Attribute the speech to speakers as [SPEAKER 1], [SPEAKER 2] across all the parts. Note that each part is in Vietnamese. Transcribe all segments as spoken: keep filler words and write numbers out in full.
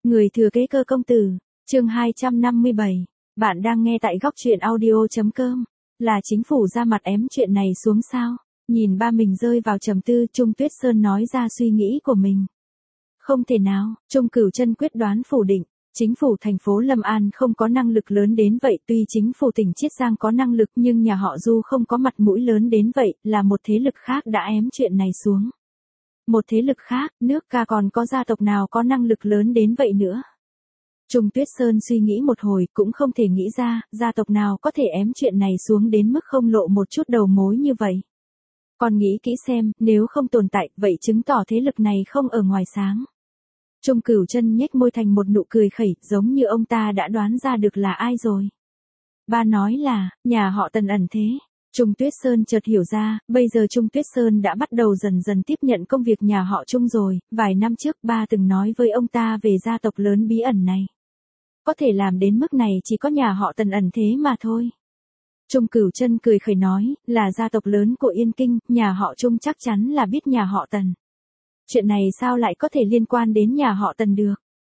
[SPEAKER 1] Người thừa kế Cơ công tử, chương hai trăm năm mươi bảy. Bạn đang nghe tại góc truyện audio chấm com. Là chính phủ ra mặt ém chuyện này xuống sao? Nhìn ba mình rơi vào trầm tư, Trung Tuyết Sơn nói ra suy nghĩ của mình. Không thể nào, Trung Cửu Chân quyết đoán phủ định. Chính phủ thành phố Lâm An không có năng lực lớn đến vậy, tuy chính phủ tỉnh Chiết Giang có năng lực nhưng nhà họ Du không có mặt mũi lớn đến vậy, là một thế lực khác đã ém chuyện này xuống. Một thế lực khác, nước ca còn có gia tộc nào có năng lực lớn đến vậy nữa. Trung Tuyết Sơn suy nghĩ một hồi cũng không thể nghĩ ra, gia tộc nào có thể ém chuyện này xuống đến mức không lộ một chút đầu mối như vậy. Còn nghĩ kỹ xem, nếu không tồn tại, vậy chứng tỏ thế lực này không ở ngoài sáng. Trung Cửu Chân nhếch môi thành một nụ cười khẩy, giống như ông ta đã đoán ra được là ai rồi. Ba nói là, nhà họ Tần ẩn thế. Trung Tuyết Sơn chợt hiểu ra, bây giờ Trung Tuyết Sơn đã bắt đầu dần dần tiếp nhận công việc nhà họ Trung rồi, vài năm trước ba từng nói với ông ta về gia tộc lớn bí ẩn này. Có thể làm đến mức này chỉ có nhà họ Tần ẩn thế mà thôi. Trung Cửu Chân cười khẩy nói, là gia tộc lớn của Yên Kinh, nhà họ Trung chắc chắn là biết nhà họ Tần. Chuyện này sao lại có thể liên quan đến nhà họ Tần được?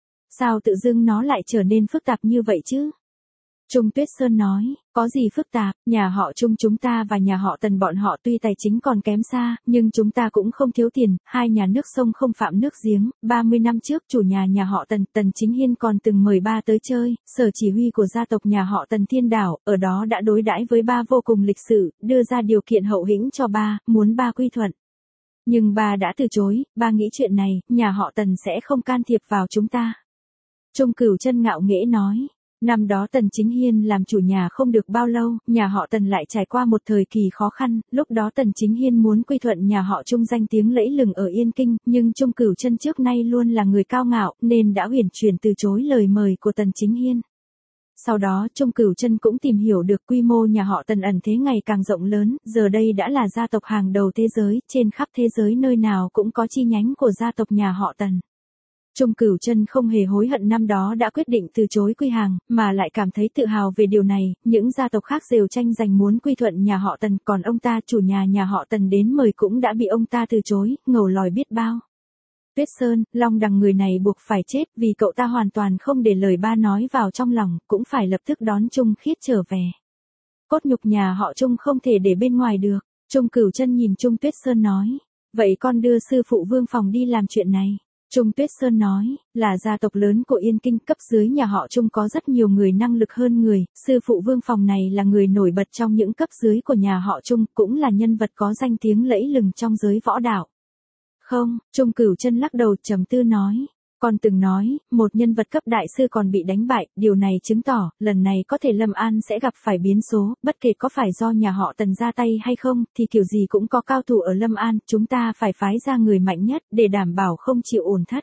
[SPEAKER 1] Sao tự dưng nó lại trở nên phức tạp như vậy chứ? Trung Tuyết Sơn nói, có gì phức tạp, nhà họ Trung chúng ta và nhà họ Tần bọn họ tuy tài chính còn kém xa, nhưng chúng ta cũng không thiếu tiền, hai nhà nước sông không phạm nước giếng, ba mươi năm trước chủ nhà nhà họ Tần, Tần Chính Hiên còn từng mời ba tới chơi, sở chỉ huy của gia tộc nhà họ Tần Thiên Đảo, ở đó đã đối đãi với ba vô cùng lịch sự, đưa ra điều kiện hậu hĩnh cho ba, muốn ba quy thuận. Nhưng ba đã từ chối, ba nghĩ chuyện này, nhà họ Tần sẽ không can thiệp vào chúng ta. Trung Cửu Chân ngạo nghễ nói. Năm đó Tần Chính Hiên làm chủ nhà không được bao lâu, nhà họ Tần lại trải qua một thời kỳ khó khăn, lúc đó Tần Chính Hiên muốn quy thuận nhà họ Trung danh tiếng lẫy lừng ở Yên Kinh, nhưng Trung Cửu Chân trước nay luôn là người cao ngạo, nên đã uyển chuyển từ chối lời mời của Tần Chính Hiên. Sau đó Trung Cửu Chân cũng tìm hiểu được quy mô nhà họ Tần ẩn thế ngày càng rộng lớn, giờ đây đã là gia tộc hàng đầu thế giới, trên khắp thế giới nơi nào cũng có chi nhánh của gia tộc nhà họ Tần. Trung Cửu Chân không hề hối hận năm đó đã quyết định từ chối quy hàng, mà lại cảm thấy tự hào về điều này, những gia tộc khác đều tranh giành muốn quy thuận nhà họ Tần, còn ông ta chủ nhà nhà họ Tần đến mời cũng đã bị ông ta từ chối, ngầu lòi biết bao. Tuyết Sơn, Long Đằng người này buộc phải chết vì cậu ta hoàn toàn không để lời ba nói vào trong lòng, cũng phải lập tức đón Trung Khiết trở về. Cốt nhục nhà họ Trung không thể để bên ngoài được, Trung Cửu Chân nhìn Trung Tuyết Sơn nói, vậy con đưa sư phụ Vương Phòng đi làm chuyện này. Trung Tuyết Sơn nói, là gia tộc lớn của Yên Kinh, cấp dưới nhà họ Trung có rất nhiều người năng lực hơn người, sư phụ Vương Phòng này là người nổi bật trong những cấp dưới của nhà họ Trung, cũng là nhân vật có danh tiếng lẫy lừng trong giới võ đạo. Không, Trung Cửu Chân lắc đầu trầm tư nói, con từng nói, một nhân vật cấp đại sư còn bị đánh bại, điều này chứng tỏ, lần này có thể Lâm An sẽ gặp phải biến số, bất kể có phải do nhà họ Tần ra tay hay không, thì kiểu gì cũng có cao thủ ở Lâm An, chúng ta phải phái ra người mạnh nhất, để đảm bảo không chịu ổn thất.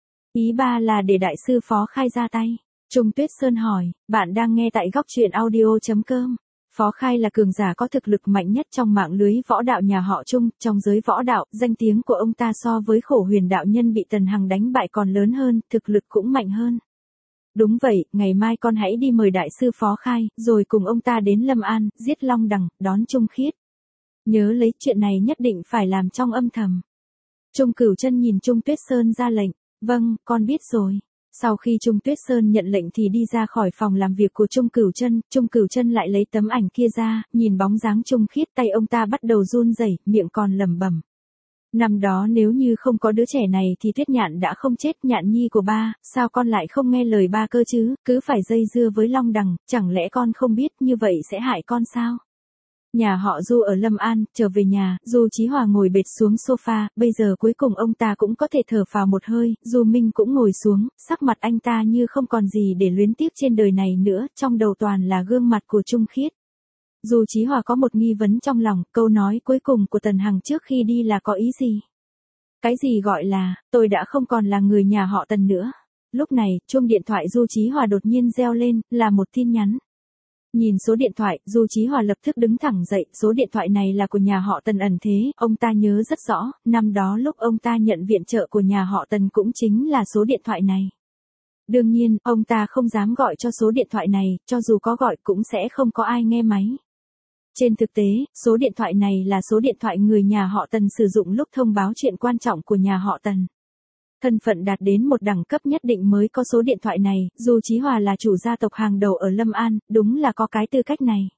[SPEAKER 1] Ý ba là để đại sư Phó Khai ra tay. Trung Tuyết Sơn hỏi, bạn đang nghe tại góc truyện audio chấm com. Phó Khai là cường giả có thực lực mạnh nhất trong mạng lưới võ đạo nhà họ Trung, trong giới võ đạo, danh tiếng của ông ta so với Khổ Huyền đạo nhân bị Tần Hằng đánh bại còn lớn hơn, thực lực cũng mạnh hơn. Đúng vậy, ngày mai con hãy đi mời đại sư Phó Khai, rồi cùng ông ta đến Lâm An, giết Long Đằng, đón Trung Khiết. Nhớ lấy chuyện này nhất định phải làm trong âm thầm. Trung Cửu Chân nhìn Trung Tuyết Sơn ra lệnh, vâng, con biết rồi. Sau khi Trung Tuyết Sơn nhận lệnh thì đi ra khỏi phòng làm việc của Trung Cửu Chân, Trung Cửu Chân lại lấy tấm ảnh kia ra, nhìn bóng dáng Trung Khiết, tay ông ta bắt đầu run rẩy, miệng còn lẩm bẩm. Năm đó nếu như không có đứa trẻ này thì Tuyết Nhạn đã không chết, Nhạn nhi của ba, sao con lại không nghe lời ba cơ chứ, cứ phải dây dưa với Long Đằng, chẳng lẽ con không biết như vậy sẽ hại con sao? Nhà họ Du ở Lâm An, trở về nhà, Du Chí Hòa ngồi bệt xuống sofa, bây giờ cuối cùng ông ta cũng có thể thở phào một hơi, Du Minh cũng ngồi xuống, sắc mặt anh ta như không còn gì để luyến tiếc trên đời này nữa, trong đầu toàn là gương mặt của Trung Khiết. Du Chí Hòa có một nghi vấn trong lòng, câu nói cuối cùng của Tần Hằng trước khi đi là có ý gì? Cái gì gọi là, tôi đã không còn là người nhà họ Tần nữa. Lúc này, chuông điện thoại Du Chí Hòa đột nhiên reo lên, là một tin nhắn. Nhìn số điện thoại, Du Chí Hòa lập tức đứng thẳng dậy, số điện thoại này là của nhà họ Tần ẩn thế, ông ta nhớ rất rõ, năm đó lúc ông ta nhận viện trợ của nhà họ Tần cũng chính là số điện thoại này. Đương nhiên, ông ta không dám gọi cho số điện thoại này, cho dù có gọi cũng sẽ không có ai nghe máy. Trên thực tế, số điện thoại này là số điện thoại người nhà họ Tần sử dụng lúc thông báo chuyện quan trọng của nhà họ Tần. Thân phận đạt đến một đẳng cấp nhất định mới có số điện thoại này, Du Chí Hòa là chủ gia tộc hàng đầu ở Lâm An, đúng là có cái tư cách này.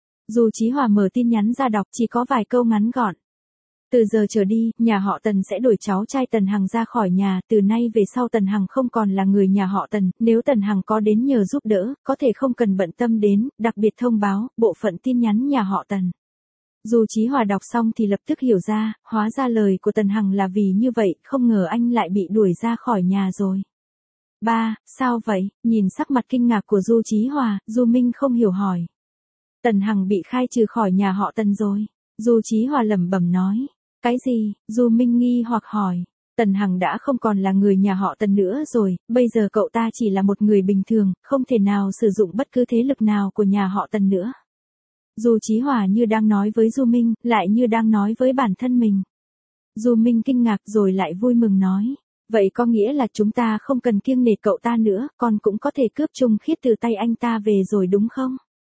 [SPEAKER 1] Du Chí Hòa mở tin nhắn ra đọc, chỉ có vài câu ngắn gọn. Từ giờ trở đi, nhà họ Tần sẽ đuổi cháu trai Tần Hằng ra khỏi nhà, từ nay về sau Tần Hằng không còn là người nhà họ Tần, nếu Tần Hằng có đến nhờ giúp đỡ, có thể không cần bận tâm đến, đặc biệt thông báo, bộ phận tin nhắn nhà họ Tần. Du Chí Hòa đọc xong thì lập tức hiểu ra, hóa ra lời của Tần Hằng là vì như vậy, không ngờ anh lại bị đuổi ra khỏi nhà rồi. Ba, sao vậy? Nhìn sắc mặt kinh ngạc của Du Chí Hòa, Du Minh không hiểu hỏi. Tần Hằng bị khai trừ khỏi nhà họ Tần rồi. Du Chí Hòa lẩm bẩm nói. Cái gì? Du Minh nghi hoặc hỏi. Tần Hằng đã không còn là người nhà họ Tần nữa rồi, bây giờ cậu ta chỉ là một người bình thường, không thể nào sử dụng bất cứ thế lực nào của nhà họ Tần nữa. Du Chí Hòa như đang nói với Du Minh, lại như đang nói với bản thân mình. Du Minh kinh ngạc rồi lại vui mừng nói. Vậy có nghĩa là chúng ta không cần kiêng nể cậu ta nữa, con cũng có thể cướp Trung Khiết từ tay anh ta về rồi đúng không?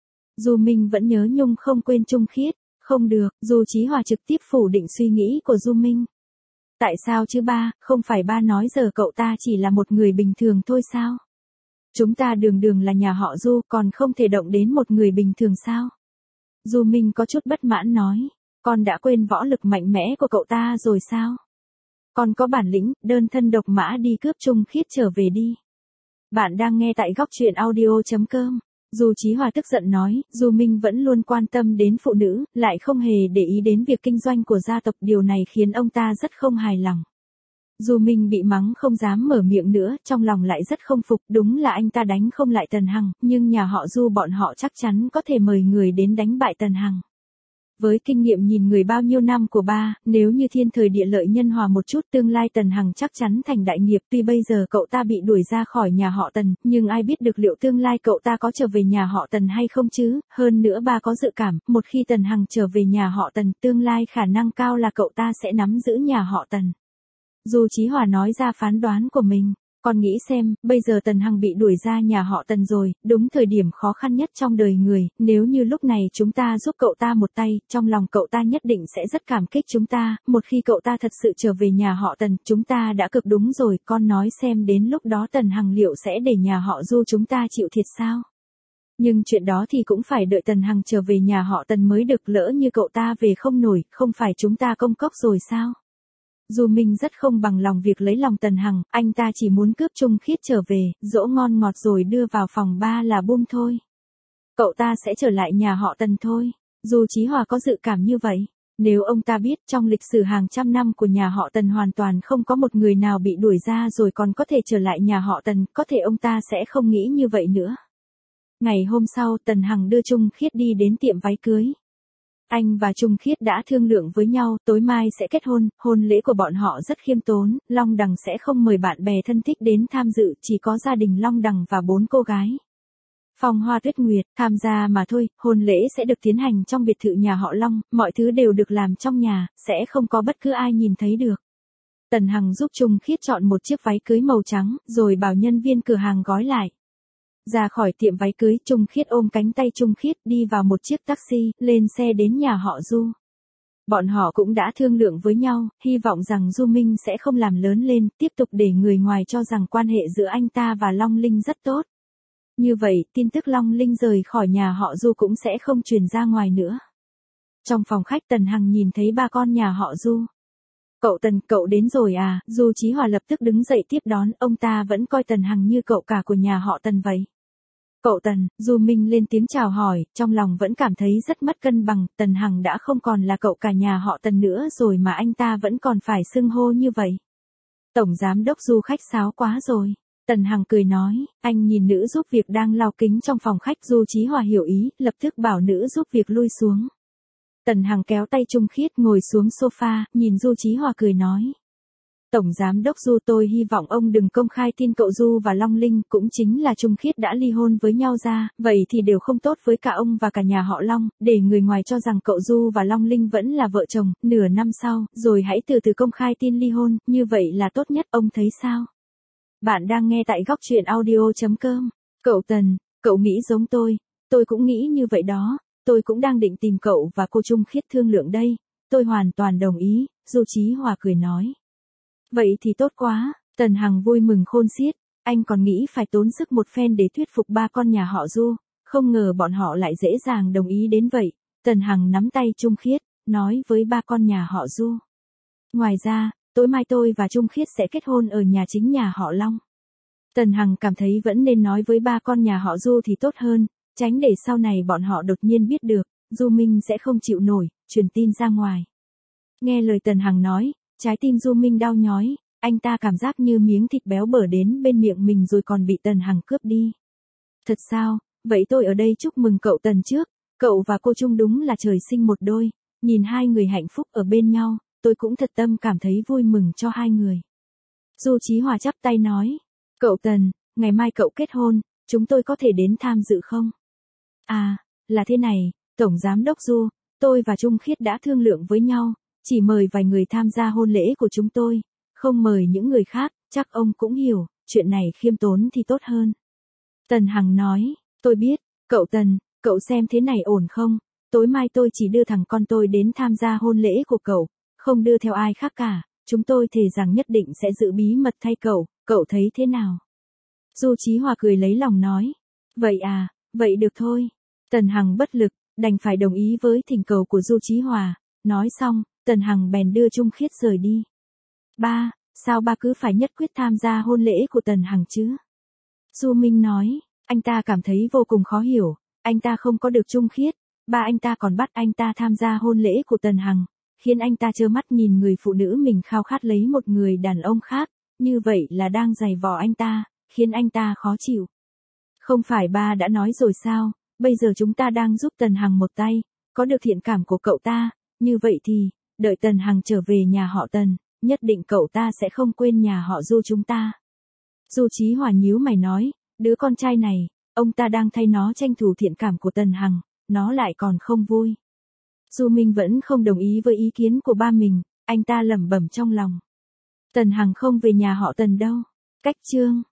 [SPEAKER 1] Du Minh vẫn nhớ nhung không quên Trung Khiết. Không được, Du Chí Hòa trực tiếp phủ định suy nghĩ của Du Minh. Tại sao chứ ba, không phải ba nói giờ cậu ta chỉ là một người bình thường thôi sao? Chúng ta đường đường là nhà họ Du, còn không thể động đến một người bình thường sao? Du Minh có chút bất mãn nói, con đã quên võ lực mạnh mẽ của cậu ta rồi sao? Con có bản lĩnh, đơn thân độc mã đi cướp Trung Khiết trở về đi. Bạn đang nghe tại góc truyện audio chấm com. Du Chí Hòa tức giận nói, Du Minh vẫn luôn quan tâm đến phụ nữ, lại không hề để ý đến việc kinh doanh của gia tộc, điều này khiến ông ta rất không hài lòng. Du Minh bị mắng không dám mở miệng nữa, trong lòng lại rất không phục, đúng là anh ta đánh không lại Tần Hằng, nhưng nhà họ Du bọn họ chắc chắn có thể mời người đến đánh bại Tần Hằng. Với kinh nghiệm nhìn người bao nhiêu năm của ba, nếu như thiên thời địa lợi nhân hòa một chút, tương lai Tần Hằng chắc chắn thành đại nghiệp. Tuy bây giờ cậu ta bị đuổi ra khỏi nhà họ Tần, nhưng ai biết được liệu tương lai cậu ta có trở về nhà họ Tần hay không chứ. Hơn nữa ba có dự cảm, một khi Tần Hằng trở về nhà họ Tần, tương lai khả năng cao là cậu ta sẽ nắm giữ nhà họ Tần. Du Chí Hòa nói ra phán đoán của mình. Con nghĩ xem, bây giờ Tần Hằng bị đuổi ra nhà họ Tần rồi, đúng thời điểm khó khăn nhất trong đời người, nếu như lúc này chúng ta giúp cậu ta một tay, trong lòng cậu ta nhất định sẽ rất cảm kích chúng ta, một khi cậu ta thật sự trở về nhà họ Tần, chúng ta đã cực đúng rồi, con nói xem đến lúc đó Tần Hằng liệu sẽ để nhà họ Du chúng ta chịu thiệt sao? Nhưng chuyện đó thì cũng phải đợi Tần Hằng trở về nhà họ Tần mới được, lỡ như cậu ta về không nổi, không phải chúng ta công cốc rồi sao? Du Minh rất không bằng lòng việc lấy lòng Tần Hằng, anh ta chỉ muốn cướp Trung Khiết trở về, dỗ ngon ngọt rồi đưa vào phòng ba là bum thôi. Cậu ta sẽ trở lại nhà họ Tần thôi. Du Chí Hòa có dự cảm như vậy. Nếu ông ta biết trong lịch sử hàng trăm năm của nhà họ Tần hoàn toàn không có một người nào bị đuổi ra rồi còn có thể trở lại nhà họ Tần, có thể ông ta sẽ không nghĩ như vậy nữa. Ngày hôm sau, Tần Hằng đưa Trung Khiết đi đến tiệm váy cưới. Anh và Trung Khiết đã thương lượng với nhau, tối mai sẽ kết hôn, hôn lễ của bọn họ rất khiêm tốn, Long Đằng sẽ không mời bạn bè thân thích đến tham dự, chỉ có gia đình Long Đằng và bốn cô gái. Phong Hoa Tuyết Nguyệt tham gia mà thôi, hôn lễ sẽ được tiến hành trong biệt thự nhà họ Long, mọi thứ đều được làm trong nhà, sẽ không có bất cứ ai nhìn thấy được. Tần Hằng giúp Trung Khiết chọn một chiếc váy cưới màu trắng, rồi bảo nhân viên cửa hàng gói lại. Ra khỏi tiệm váy cưới, Trung Khiết ôm cánh tay Trung Khiết đi vào một chiếc taxi, lên xe đến nhà họ Du. Bọn họ cũng đã thương lượng với nhau, hy vọng rằng Du Minh sẽ không làm lớn lên, tiếp tục để người ngoài cho rằng quan hệ giữa anh ta và Long Linh rất tốt. Như vậy, tin tức Long Linh rời khỏi nhà họ Du cũng sẽ không truyền ra ngoài nữa. Trong phòng khách, Tần Hằng nhìn thấy ba con nhà họ Du. Cậu Tần, cậu đến rồi à? Du Chí Hòa lập tức đứng dậy tiếp đón, ông ta vẫn coi Tần Hằng như cậu cả của nhà họ Tần vậy. Cậu Tần, Du Minh lên tiếng chào hỏi, trong lòng vẫn cảm thấy rất mất cân bằng, Tần Hằng đã không còn là cậu cả nhà họ Tần nữa rồi mà anh ta vẫn còn phải xưng hô như vậy. Tổng giám đốc Du khách sáo quá rồi. Tần Hằng cười nói, anh nhìn nữ giúp việc đang lau kính trong phòng khách. Du Chí Hòa hiểu ý, lập tức bảo nữ giúp việc lui xuống. Tần Hằng kéo tay Trung Khiết ngồi xuống sofa, nhìn Du Chí Hòa cười nói. Tổng giám đốc Du, tôi hy vọng ông đừng công khai tin cậu Du và Long Linh, cũng chính là Trung Khiết đã ly hôn với nhau ra, vậy thì đều không tốt với cả ông và cả nhà họ Long, để người ngoài cho rằng cậu Du và Long Linh vẫn là vợ chồng, nửa năm sau, rồi hãy từ từ công khai tin ly hôn, như vậy là tốt nhất, ông thấy sao? Bạn đang nghe tại góc truyện audio chấm com. Cậu Tần, cậu nghĩ giống tôi, tôi cũng nghĩ như vậy đó, tôi cũng đang định tìm cậu và cô Trung Khiết thương lượng đây, tôi hoàn toàn đồng ý, Du Chí Hòa cười nói. Vậy thì tốt quá, Tần Hằng vui mừng khôn xiết, anh còn nghĩ phải tốn sức một phen để thuyết phục ba con nhà họ Du, không ngờ bọn họ lại dễ dàng đồng ý đến vậy. Tần Hằng nắm tay Trung Khiết, nói với ba con nhà họ Du. Ngoài ra, tối mai tôi và Trung Khiết sẽ kết hôn ở nhà chính nhà họ Long. Tần Hằng cảm thấy vẫn nên nói với ba con nhà họ Du thì tốt hơn, tránh để sau này bọn họ đột nhiên biết được, Du Minh sẽ không chịu nổi, truyền tin ra ngoài. Nghe lời Tần Hằng nói, trái tim Du Minh đau nhói, anh ta cảm giác như miếng thịt béo bở đến bên miệng mình rồi còn bị Tần Hằng cướp đi. Thật sao, vậy tôi ở đây chúc mừng cậu Tần trước, cậu và cô Trung đúng là trời sinh một đôi, nhìn hai người hạnh phúc ở bên nhau, tôi cũng thật tâm cảm thấy vui mừng cho hai người. Du Chí Hòa chắp tay nói, cậu Tần, ngày mai cậu kết hôn, chúng tôi có thể đến tham dự không? À, là thế này, Tổng Giám đốc Du, tôi và Trung Khiết đã thương lượng với nhau, chỉ mời vài người tham gia hôn lễ của chúng tôi, không mời những người khác, chắc ông cũng hiểu, chuyện này khiêm tốn thì tốt hơn. Tần Hằng nói, tôi biết, cậu Tần, cậu xem thế này ổn không? Tối mai tôi chỉ đưa thằng con tôi đến tham gia hôn lễ của cậu, không đưa theo ai khác cả, chúng tôi thề rằng nhất định sẽ giữ bí mật thay cậu, cậu thấy thế nào? Du Chí Hòa cười lấy lòng nói, vậy à, vậy được thôi. Tần Hằng bất lực, đành phải đồng ý với thỉnh cầu của Du Chí Hòa, nói xong, Tần Hằng bèn đưa Trung Khiết rời đi. Ba, sao ba cứ phải nhất quyết tham gia hôn lễ của Tần Hằng chứ? Du Minh nói, anh ta cảm thấy vô cùng khó hiểu, anh ta không có được Trung Khiết, ba anh ta còn bắt anh ta tham gia hôn lễ của Tần Hằng, khiến anh ta trơ mắt nhìn người phụ nữ mình khao khát lấy một người đàn ông khác, như vậy là đang giày vò anh ta, khiến anh ta khó chịu. Không phải ba đã nói rồi sao, bây giờ chúng ta đang giúp Tần Hằng một tay, có được thiện cảm của cậu ta, như vậy thì, đợi Tần Hằng trở về nhà họ Tần, nhất định cậu ta sẽ không quên nhà họ Du chúng ta. Du Chí Hòa nhíu mày nói, đứa con trai này, ông ta đang thay nó tranh thủ thiện cảm của Tần Hằng, nó lại còn không vui. Du Minh vẫn không đồng ý với ý kiến của ba mình, anh ta lẩm bẩm trong lòng. Tần Hằng không về nhà họ Tần đâu. Cách chương